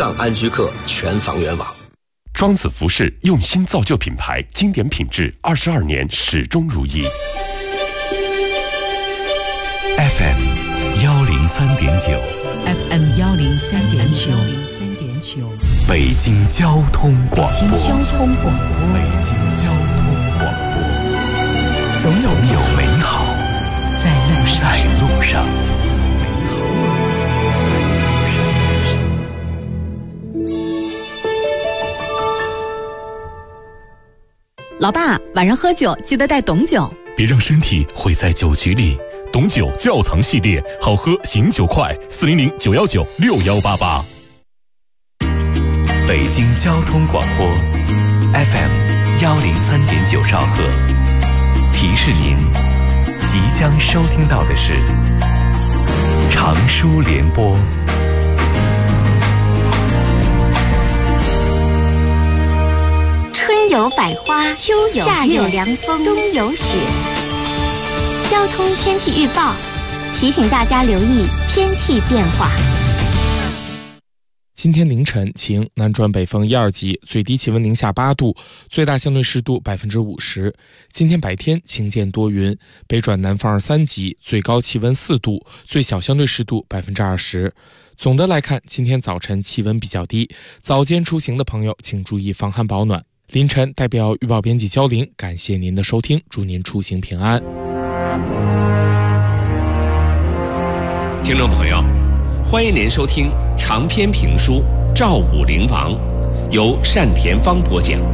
上安居客全房源网。 庄子服饰用心造就品牌，经典品质22年始终如一。 FM 103.9 FM 103.9 北京交通广播。 北京交通广播。 北京交通广播。总有美好在路上。 老爸，晚上喝酒记得带董酒， 别让身体毁在酒局里。董酒窖藏系列，好喝醒酒快，400-919-6188。北京交通广播 FM 103.9兆赫，提示您即将收听到的是长舒联播。 春有百花，秋有夏有凉风，冬有雪。交通天气预报提醒大家留意天气变化。 今天凌晨晴，南转北风1、2级，最低气温零下8度，最大相对湿度50%。今天白天晴间多云，北转南风2、3级，最高气温4度，最小相对湿度20%。总的来看，今天早晨气温比较低，早间出行的朋友请注意防寒保暖。凌晨代表预报编辑焦玲，感谢您的收听，祝您出行平安。 听众朋友，欢迎您收听长篇评书《赵武灵王》，由单田芳播讲。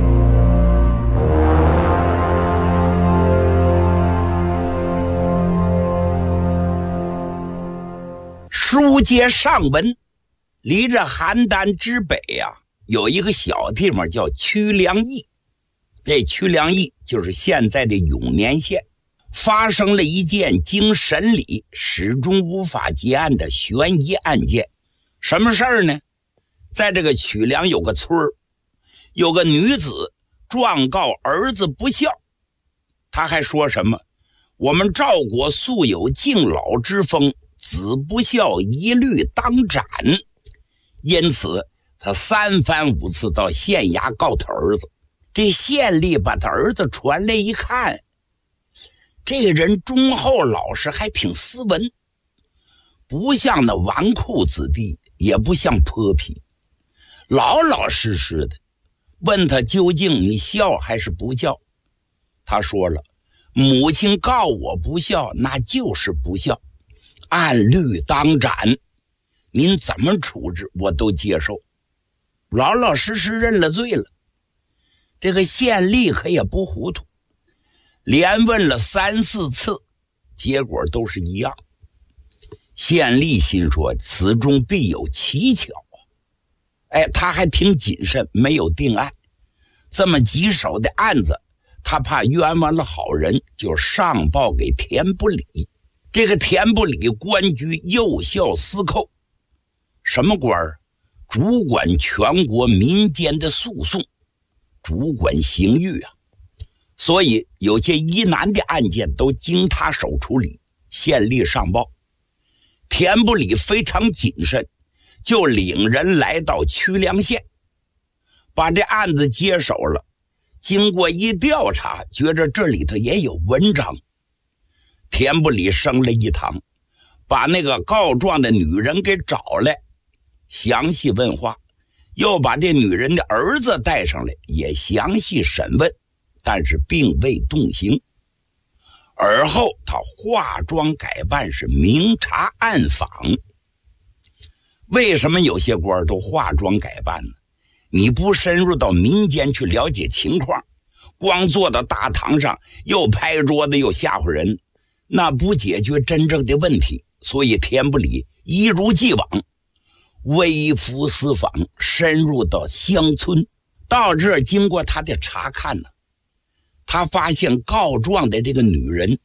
书接上文，离着邯郸之北有一个小地方叫曲梁邑。这曲梁邑就是现在的永年县。发生了一件经审理始终无法结案的悬疑案件。什么事儿呢？在这个曲梁有个村儿，有个女子状告儿子不孝。她还说什么我们赵国素有敬老之风，子不孝一律当斩。因此她3番5次到县衙告他儿子。这县吏把他儿子传来一看，这个人忠厚老实，还挺斯文，不像那纨绔子弟，也不像泼皮，老老实实的。问他究竟你孝还是不孝？他说了，母亲告我不孝，那就是不孝，按律当斩，您怎么处置我都接受，老老实实认了罪了。这个县吏可也不糊涂，连问了3、4次，结果都是一样。县吏心说此中必有蹊跷，他还挺谨慎，没有定案。这么棘手的案子，他怕冤枉了好人，就上报给田不理。这个田不理官居右校司寇，什么官儿？主管全国民间的诉讼，主管刑狱所以有些疑难的案件都经他手处理。县吏上报，田不理非常谨慎，就领人来到曲梁县，把这案子接手了。经过一调查，觉着这里头也有文章。田不理升了一堂，把那个告状的女人给找来，详细问话，又把这女人的儿子带上来，也详细审问，但是并未动刑。而后他化妆改扮，是明察暗访。为什么有些官都化妆改扮呢？你不深入到民间去了解情况，光坐到大堂上又拍桌子又吓唬人，那不解决真正的问题。所以田不理一如既往微服私访，深入到乡村。到这儿经过他的查看呢，他发现告状的这个女人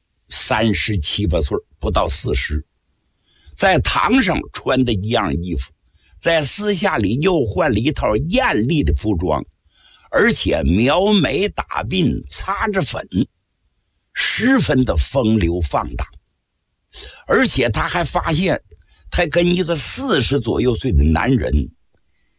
37、8岁，不到40，在堂上穿的一样衣服，在私下里又换了一套艳丽的服装，而且描眉打鬓，擦着粉，十分的风流放荡。而且他还发现他跟一个40左右岁的男人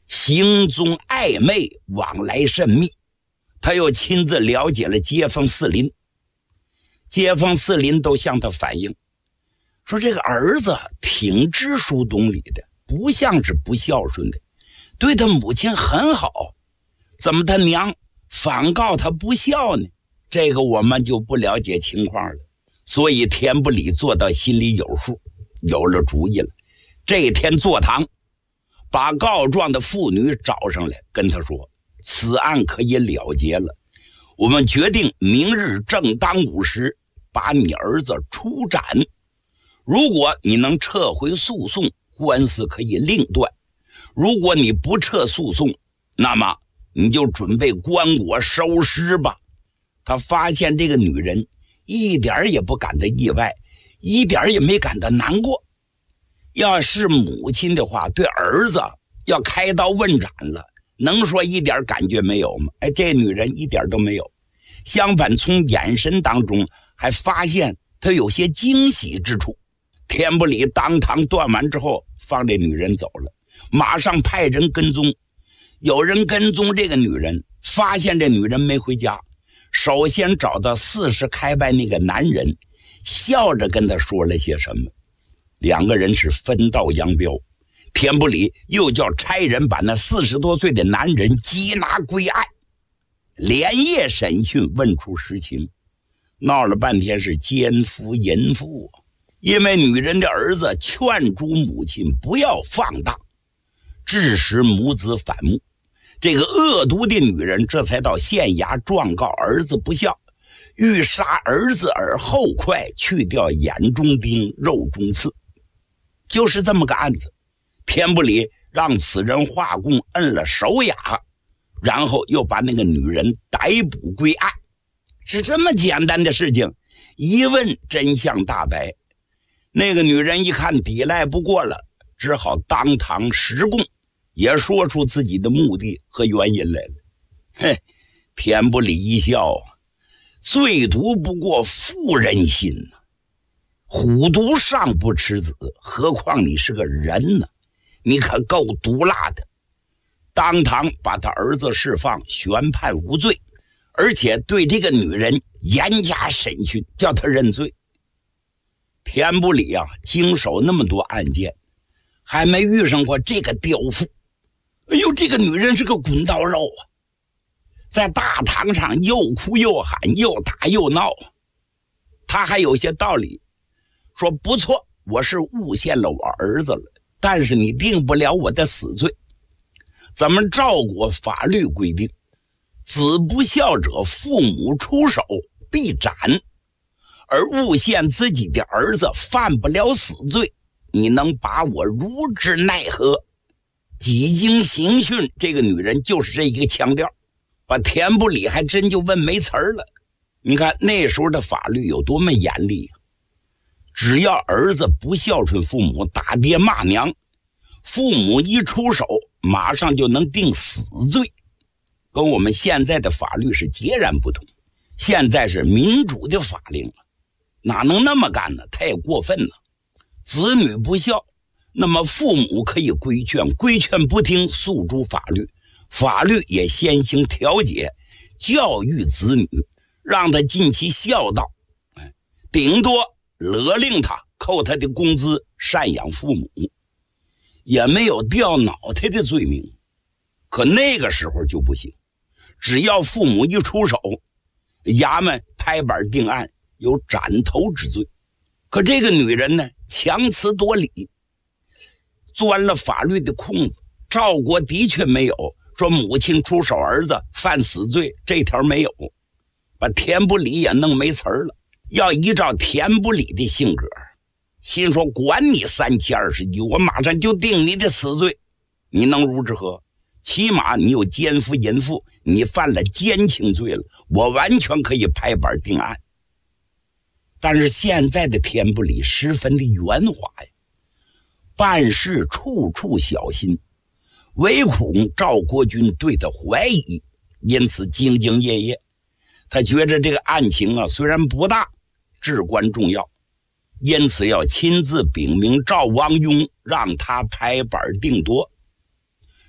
行踪暧昧，往来甚密。他又亲自了解了街坊四邻，街坊四邻都向他反映说，这个儿子挺知书懂礼的，不像是不孝顺的，对他母亲很好，怎么他娘反告他不孝呢？这个我们就不了解情况了。所以田不里做到心里有数，有了主意了。这天坐堂，把告状的妇女找上来，跟他说，此案可以了结了，我们决定明日正当午时把你儿子处斩。如果你能撤回诉讼，官司可以另断；如果你不撤诉讼，那么你就准备棺椁收尸吧。他发现这个女人一点也不感到意外，一点也没感到难过。要是母亲的话，对儿子要开刀问斩了，能说一点感觉没有吗？这女人一点都没有，相反从眼神当中还发现她有些惊喜之处。田不里当堂断完之后，放这女人走了，马上派人跟踪。有人跟踪这个女人，发现这女人没回家，首先找到40开外那个男人，笑着跟他说了些什么。两个人是分道扬镳。田不里又叫差人把那40多岁的男人缉拿归案，连夜审讯，问出实情。闹了半天是奸夫淫妇啊！因为女人的儿子劝阻母亲不要放荡，致使母子反目。这个恶毒的女人这才到县衙状告儿子不孝，欲杀儿子而后快，去掉眼中钉，肉中刺。就是这么个案子。田不里让此人画供，摁了手哑，然后又把那个女人逮捕归案。是这么简单的事情，一问真相大白。那个女人一看抵赖不过了，只好当堂实供，也说出自己的目的和原因来了。嘿，田不里一笑，最毒不过妇人心呐，虎毒尚不吃子，何况你是个人呢？你可够毒辣的。当堂把他儿子释放，宣判无罪，而且对这个女人严加审讯，叫他认罪。田不里啊，经手那么多案件，还没遇上过这个刁妇。哎呦，这个女人是个滚刀肉啊，在大堂上又哭又喊，又打又闹。他还有些道理，说不错，我是诬陷了我儿子了，但是你定不了我的死罪。咱们赵国法律规定，子不孝者，父母出手必斩，而诬陷自己的儿子犯不了死罪，你能把我如之奈何？几经刑讯，这个女人就是这一个腔调，把田不里还真就问没词儿了。你看那时候的法律有多么严厉啊！只要儿子不孝顺父母，打爹骂娘，父母一出手，马上就能定死罪，跟我们现在的法律是截然不同。现在是民主的法令了，哪能那么干呢？太过分了。子女不孝，那么父母可以规劝，规劝不听，诉诸法律，法律也先行调解，教育子女，让他尽其孝道，顶多勒令他扣他的工资，赡养父母，也没有掉脑袋的罪名。可那个时候就不行，只要父母一出手，衙门拍板定案，有斩头之罪。可这个女人呢，强词夺理，钻了法律的空子。赵国的确没有说母亲出手儿子犯死罪，这条没有，把田不里也弄没词儿了。要依照田不里的性格，心说管你371，我马上就定你的死罪，你能如之何？起码你有奸夫淫妇，你犯了奸情罪了，我完全可以拍板定案。但是现在的田不里十分的圆滑呀，办事处处小心，唯恐赵国君对他怀疑，因此兢兢业业。他觉着这个案情啊，虽然不大，至关重要，因此要亲自禀明赵王雍，让他拍板定夺。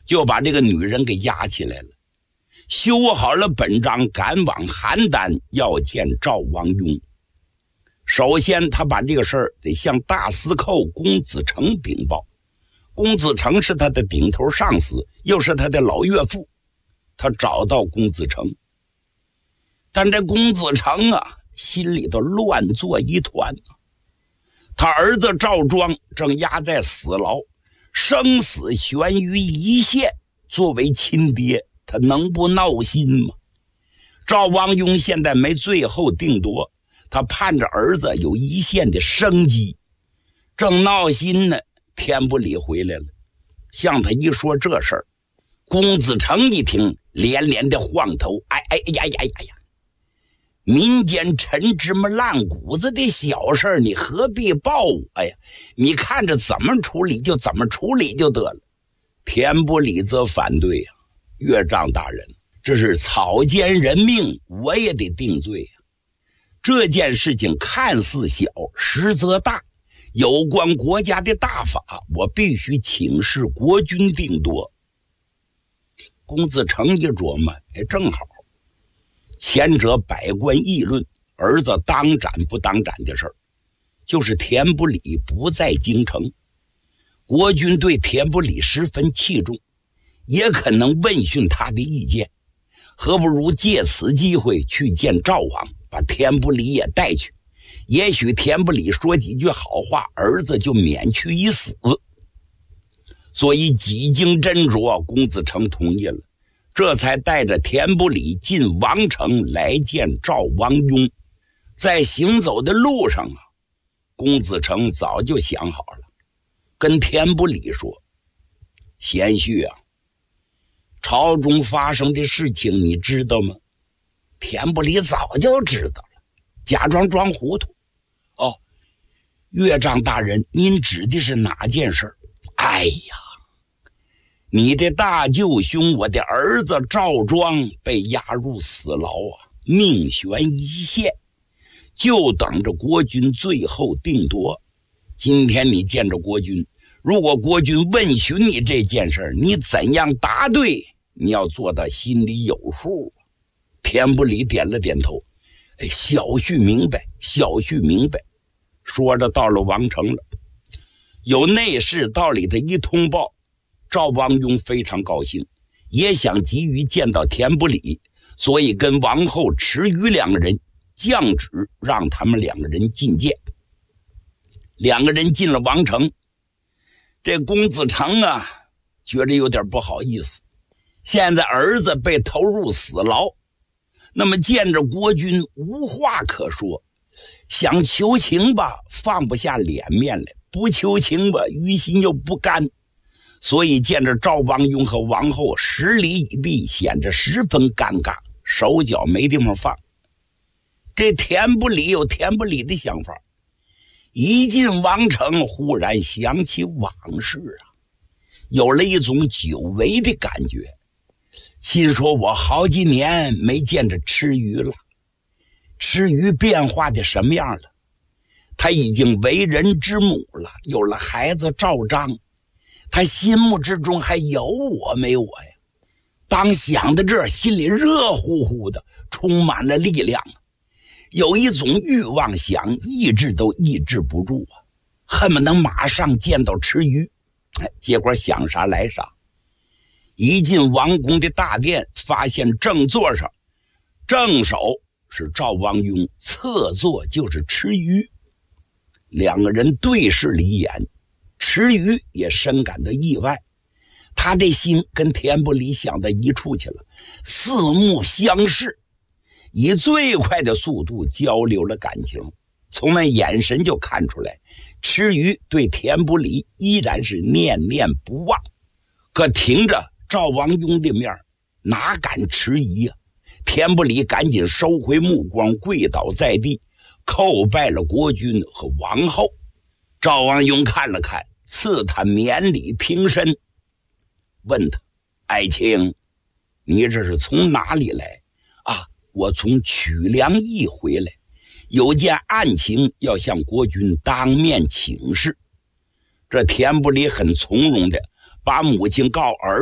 就把这个女人给押起来了，修好了本章，赶往邯郸要见赵王雍。首先他把这个事儿得向大司寇公子成禀报，公子成是他的顶头上司，又是他的老岳父。他找到公子成，但这公子成啊，心里头乱作一团。他儿子赵庄正押在死牢，生死悬于一线，作为亲爹，他能不闹心吗？赵王雍现在没最后定夺，他盼着儿子有一线的生机，正闹心呢，田不里回来了，向他一说这事儿，公子成一听，连连的晃头，哎呀，民间陈芝麻烂谷子的小事你何必报我呀？你看着怎么处理就怎么处理就得了。田不里则反对呀，岳丈大人，这是草菅人命，我也得定罪呀。这件事情看似小，实则大，有关国家的大法，我必须请示国君定夺。公子成一琢磨，正好，前者百官议论儿子当斩不当斩的事儿，就是田不里不在京城，国君对田不里十分器重，也可能问询他的意见，何不如借此机会去见赵王，把田不里也带去，也许田不里说几句好话，儿子就免去一死。所以几经斟酌，公子成同意了，这才带着田不里进王城来见赵王雍。在行走的路上啊，公子成早就想好了，跟田不里说，贤婿啊，朝中发生的事情你知道吗？田不里早就知道了，假装装糊涂。哦，岳丈大人，您指的是哪件事？哎呀，你的大舅兄我的儿子赵庄被押入死牢啊，命悬一线，就等着国君最后定夺。今天你见着国君，如果国君问询你这件事，你怎样答对，你要做到心里有数。田不里点了点头，小婿明白，小婿明白。说着到了王城了，有内侍到里头一通报，赵王雍非常高兴，也想急于见到田不里，所以跟王后池瑜两个人降旨，让他们两个人觐见。两个人进了王城，这公子成啊，觉着有点不好意思，现在儿子被投入死牢，那么见着国君无话可说，想求情吧，放不下脸面来；不求情吧，于心又不甘。所以见着赵王雍和王后十里以避，显着十分尴尬，手脚没地方放。这田不里有田不里的想法，一进王城，忽然想起往事啊，有了一种久违的感觉，心说我好几年没见着池瑜了，池瑜变化的什么样了？他已经为人之母了，有了孩子赵章，他心目之中还有我没我呀？当想到这儿，心里热乎乎的，充满了力量，有一种欲望想抑制都抑制不住啊，恨不能马上见到池瑜。结果想啥来啥，一进王宫的大殿，发现正座上正手是赵王雍，侧座就是池瑜。两个人对视了一眼，池瑜也深感到意外，他的心跟田不里想到一处去了，四目相视，以最快的速度交流了感情。从那眼神就看出来，池瑜对田不里依然是念念不忘。可听着赵王雍的面，哪敢迟疑啊？田不里赶紧收回目光，跪倒在地，叩拜了国君和王后。赵王雍看了看，赐他免礼平身，问他：爱卿，你这是从哪里来啊？我从曲良驿回来，有件案情要向国君当面请示。这田不里很从容的把母亲告儿子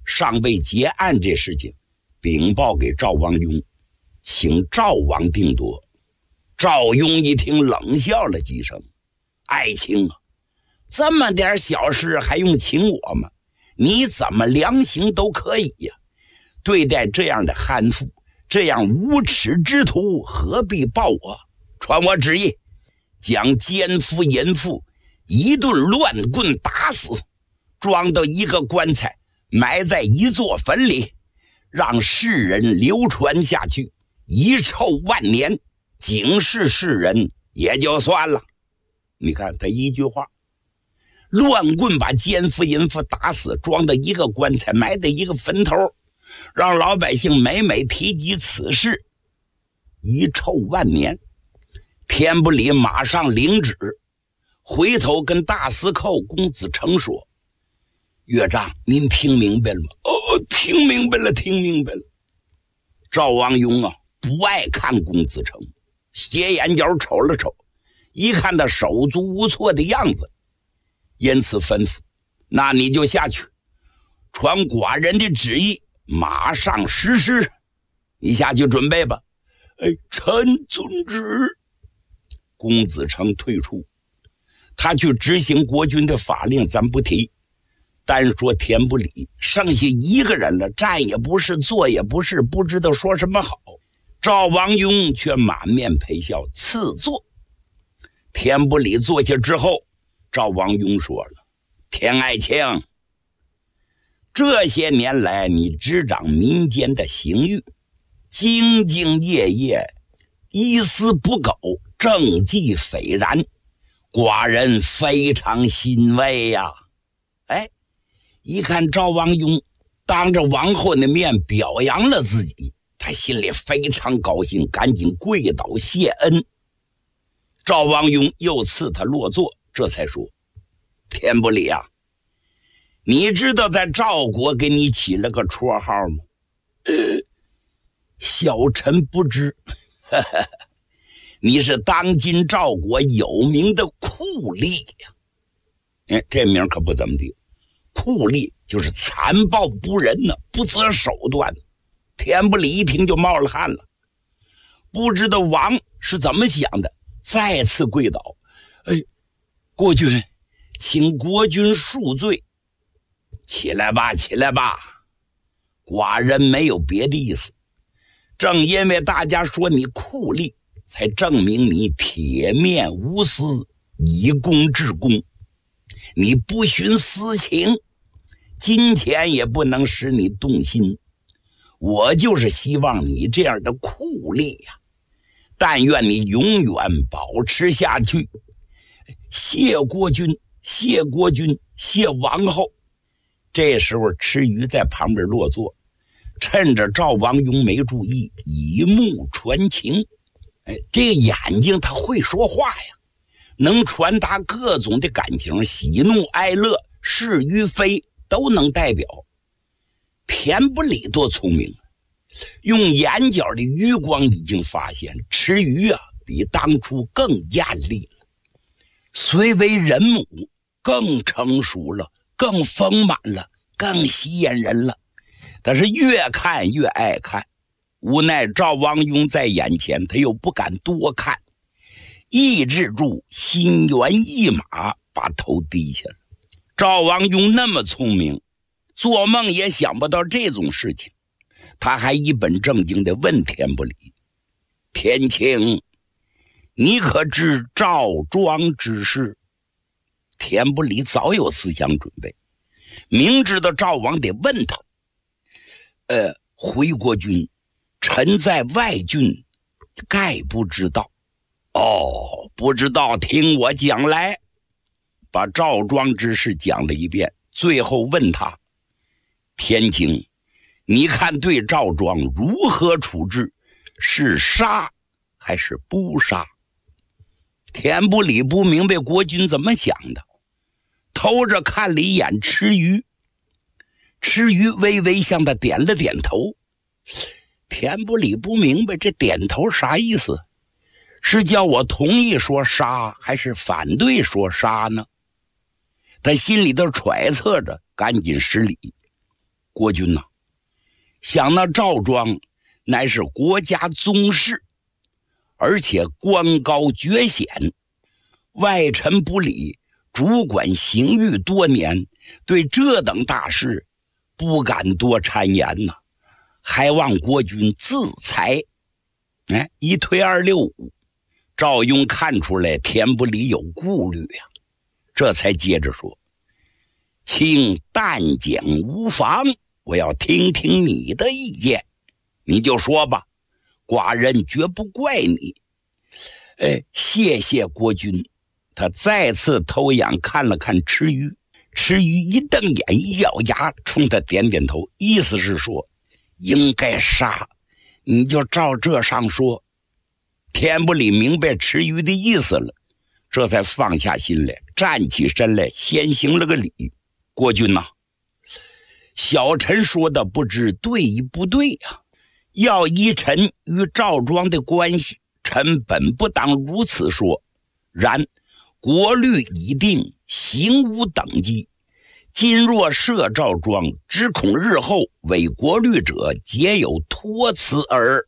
尚未结案这事情禀报给赵王雍，请赵王定夺。赵雍一听冷笑了几声：“爱卿啊，这么点小事还用请我吗？你怎么量刑都可以呀。对待这样的悍妇，这样无耻之徒，何必报我？传我旨意，将奸夫淫妇一顿乱棍打死，装到一个棺材，埋在一座坟里，让世人流传下去，遗臭万年，警示世人也就算了。”你看他一句话，乱棍把奸夫淫妇打死，装到一个棺材，埋在一个坟头，让老百姓每每提及此事，遗臭万年。天不理马上领旨，回头跟大司寇公子成说：“岳丈，您听明白了吗？”“哦，听明白了，听明白了。”赵王雍啊，不爱看公子成，斜眼角瞅了瞅，一看他手足无措的样子，因此吩咐：“那你就下去，传寡人的旨意，马上实施。你下去准备吧。”“臣遵旨。”公子成退出，他去执行国君的法令，咱不提。单说田不理，剩下一个人了，站也不是，坐也不是，不知道说什么好。赵王雍却满面陪笑，赐座。田不理坐下之后，赵王雍说了：“田爱卿，这些年来你执掌民间的刑狱，兢兢业业，一丝不苟，政绩斐然，寡人非常欣慰呀。”一看赵王雍当着王后的面表扬了自己，他心里非常高兴，赶紧跪倒谢恩。赵王雍又赐他落座，这才说：“田不理啊，你知道在赵国给你起了个绰号吗？”“小臣不知。”“你是当今赵国有名的酷吏呀。”这名可不怎么地。酷吏就是残暴不仁呢，不择手段。田不理一听就冒了汗了，不知道王是怎么想的，再次跪倒：“国君，请国君恕罪。”“起来吧，起来吧，寡人没有别的意思。正因为大家说你酷吏，才证明你铁面无私，以公治公。你不徇私情，金钱也不能使你动心。我就是希望你这样的酷吏呀，但愿你永远保持下去。谢国君，谢国君，谢王后。”这时候池鱼在旁边落座，趁着赵王雍没注意，以目传情。这个眼睛他会说话呀，能传达各种的感情，喜怒哀乐，是与非都能代表。田不理多聪明啊，用眼角的余光已经发现池鱼啊比当初更艳丽了，虽为人母，更成熟了，更丰满了，更吸引人了。但是越看越爱看，无奈赵王雍在眼前，他又不敢多看，抑制住心猿意马，把头低下了。赵王雍那么聪明，做梦也想不到这种事情，他还一本正经地问田不理：“田卿，你可知赵庄之事？”田不理早有思想准备，明知道赵王得问他。回国君，臣在外郡，概不知道。哦，不知道，听我讲来。把赵庄之事讲了一遍，最后问他：“田卿，你看对赵庄如何处置？是杀还是不杀？”田不理不明白国君怎么想的，偷着看了一眼池鱼，池鱼微微向他点了点头。田不理不明白这点头啥意思，是叫我同意说杀还是反对说杀呢？他心里头揣测着，赶紧施礼：“ 国君呐，想那赵庄乃是国家宗室，而且官高爵显，外臣不理，主管刑狱多年，对这等大事不敢多谗言呐，还望国君自裁。一推265，赵雍看出来田不礼有顾虑呀，这才接着说：请但讲无妨，我要听听你的意见，你就说吧，寡人绝不怪你。谢谢国君。他再次偷眼看了看池鱼，池鱼一瞪眼一咬牙，冲他点点头，意思是说应该杀，你就照这上说。田不礼明白池鱼的意思了，这才放下心来，站起身来，先行了个礼。国君呐，小臣说的不知对与不对呀？要依臣与赵庄的关系，臣本不当如此说，然国律已定，刑无等级，今若赦赵庄，只恐日后违国律者皆有托辞耳。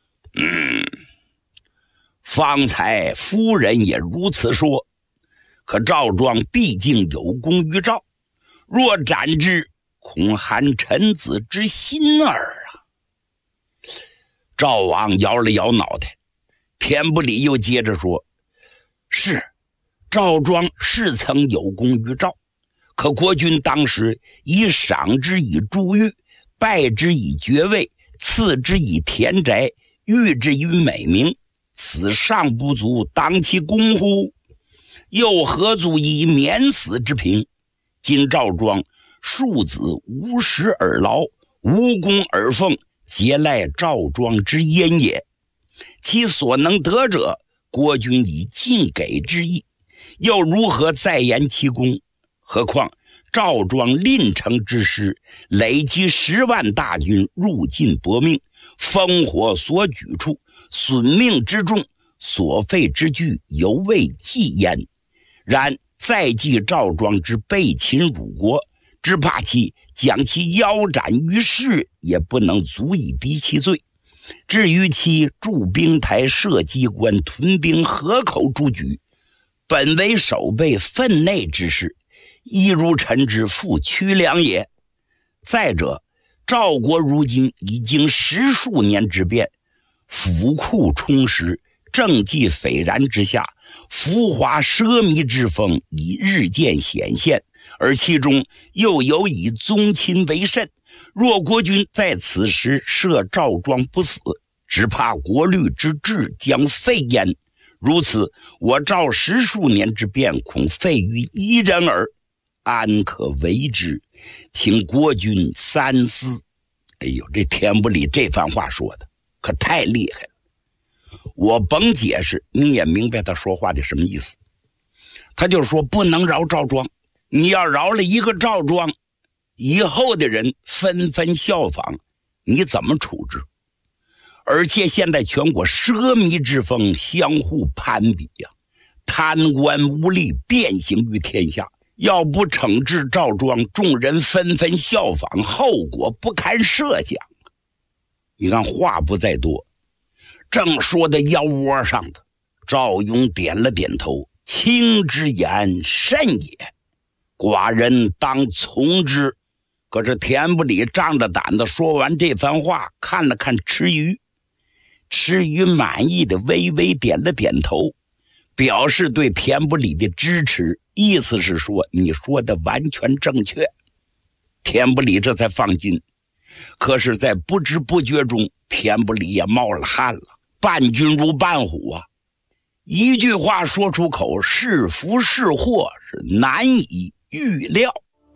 方才夫人也如此说，可赵庄毕竟有功于赵，若斩之，恐寒臣子之心耳啊！赵王摇了摇脑袋，田不礼又接着说：是，赵庄是曾有功于赵，可国君当时以赏之以珠玉，拜之以爵位，赐之以田宅，誉之于美名，此尚不足当其功乎？又何足以免死之平？今赵庄庶子无实而劳，无功而奉，皆赖赵庄之焉也。其所能得者，国君以尽给之意，又如何再言其功？何况赵庄临城之师，累积10万大军入晋搏命，烽火所举处，损命之重，所费之巨，犹未计焉。然再记赵庄之被秦辱国，只怕其将其腰斩于市，也不能足以抵其罪。至于其驻兵台、设机关、屯兵河口诸举，本为守备分内之事，亦如臣之负屈良也。再者，赵国如今已经10数年之变，府库充实，政绩斐然之下，浮华奢靡之风已日渐显现，而其中又有以宗亲为甚。若国君在此时赦赵庄不死，只怕国律之治将废焉。如此，我赵10数年之变，恐废于一人耳，安可为之？请国君三思。哎呦，这田不礼这番话说的可太厉害了，我甭解释，你也明白他说话的什么意思。他就说不能饶赵庄，你要饶了一个赵庄，以后的人纷纷效仿，你怎么处置？而且现在全国奢靡之风相互攀比呀，贪官污吏遍行于天下，要不惩治赵庄，众人纷纷效仿，后果不堪设想。你看话不在多，正说的腰窝上的，赵雍点了点头，卿之言甚也，寡人当从之。可是田不礼仗着胆子说完这番话，看了看池鱼，池鱼满意的微微点了点头，表示对田不礼的支持，意思是说你说的完全正确。田不礼这才放心，可是在不知不觉中，田不礼也冒了汗了。伴君如伴虎啊，一句话说出口，是福是祸，是难以预料。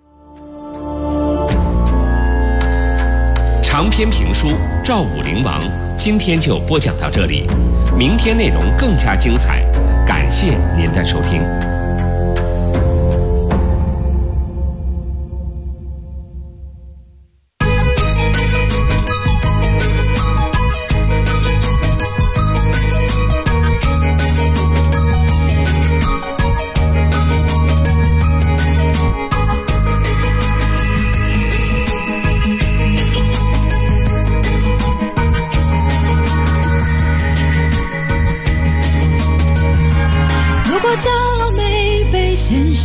长篇评书《赵武灵王》今天就播讲到这里，明天内容更加精彩，感谢您的收听。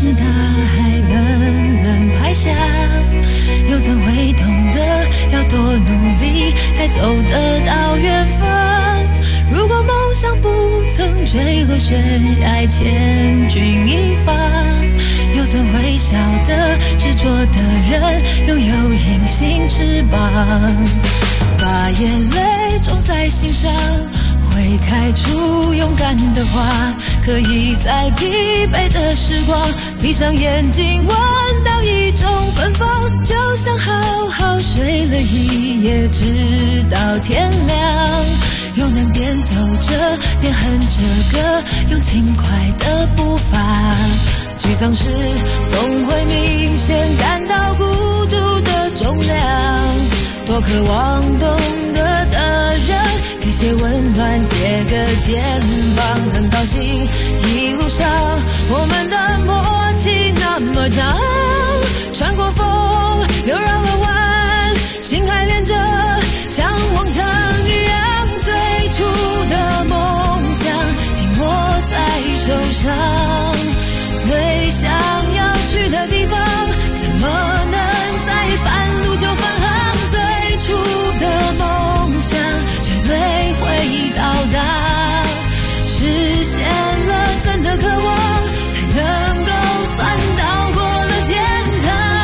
是大海冷冷拍下，又怎会懂得要多努力才走得到远方？如果梦想不曾坠落悬崖，千钧一发，又怎会晓得执着的人拥有隐形翅膀？把眼泪种在心上，会开出勇敢的花，可以在疲惫的时光闭上眼睛闻到一种芬芳，就像好好睡了一夜直到天亮，又能边走着边哼着歌，用轻快的步伐。沮丧时总会明显感到孤独的重量，多渴望懂得的人给些温暖，借个肩膀。很高兴一路上我们的默契那么长，穿过风又绕了弯，心还连着像往常一样，最初的梦想紧握在手上，最想要去的地方怎么能在半路就返航？最初的梦想绝对会到达，实现了真的渴望，才能够算到过了天堂。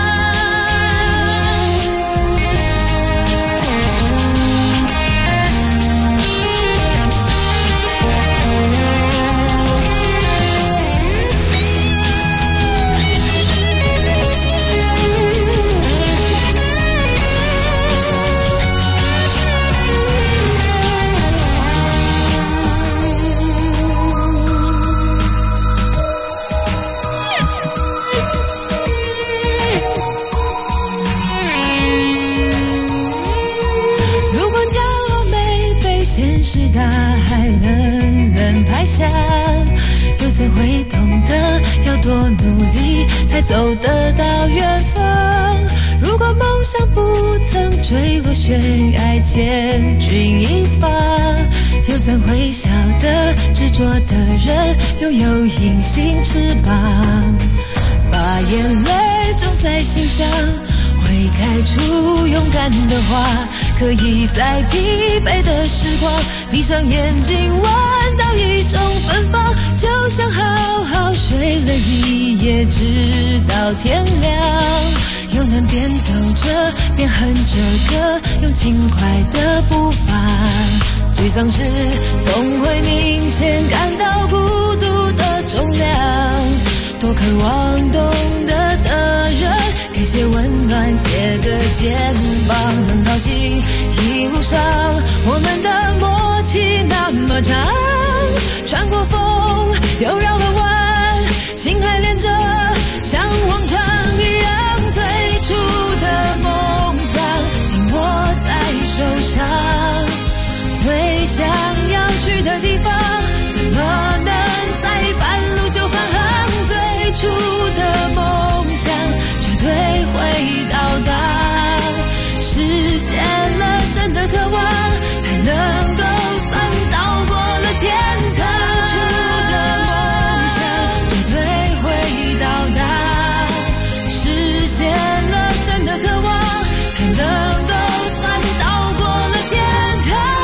大海冷冷拍下，又怎会懂得要多努力才走得到远方？如果梦想不曾坠落悬崖，千钧一发，又怎会晓得执着的人拥有隐形翅膀？把眼泪种在心上，会开出勇敢的花，可以在疲惫的时光闭上眼睛闻到一种芬芳，就像好好睡了一夜直到天亮，又能边走着边哼着歌，用轻快的步伐。沮丧时总会明显感到孤独的重量，多渴望懂得的人给些温暖，借个肩膀。很高兴一路上我们的默契那么长，穿过风又绕了弯，心还连着像往常一样，最初的梦想紧握在手上，最想要去的地方怎么能在半路就返航？最初的梦想绝对会到达，实现了真的渴望，才能够算到过了天堂。最初的梦想绝对会到达，实现了真的渴望，才能够算到过了天堂。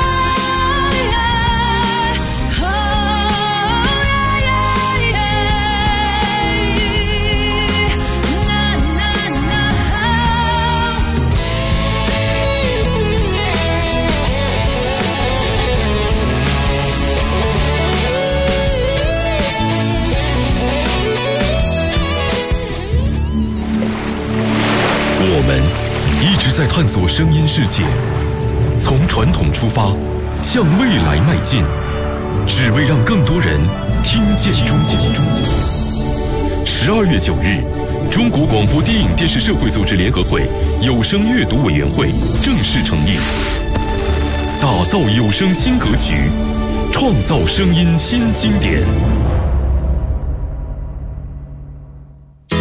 我们一直在探索声音世界，从传统出发，向未来迈进，只为让更多人听见中国。12月9日，中国广播电影电视社会组织联合会有声阅读委员会正式成立，打造有声新格局，创造声音新经典。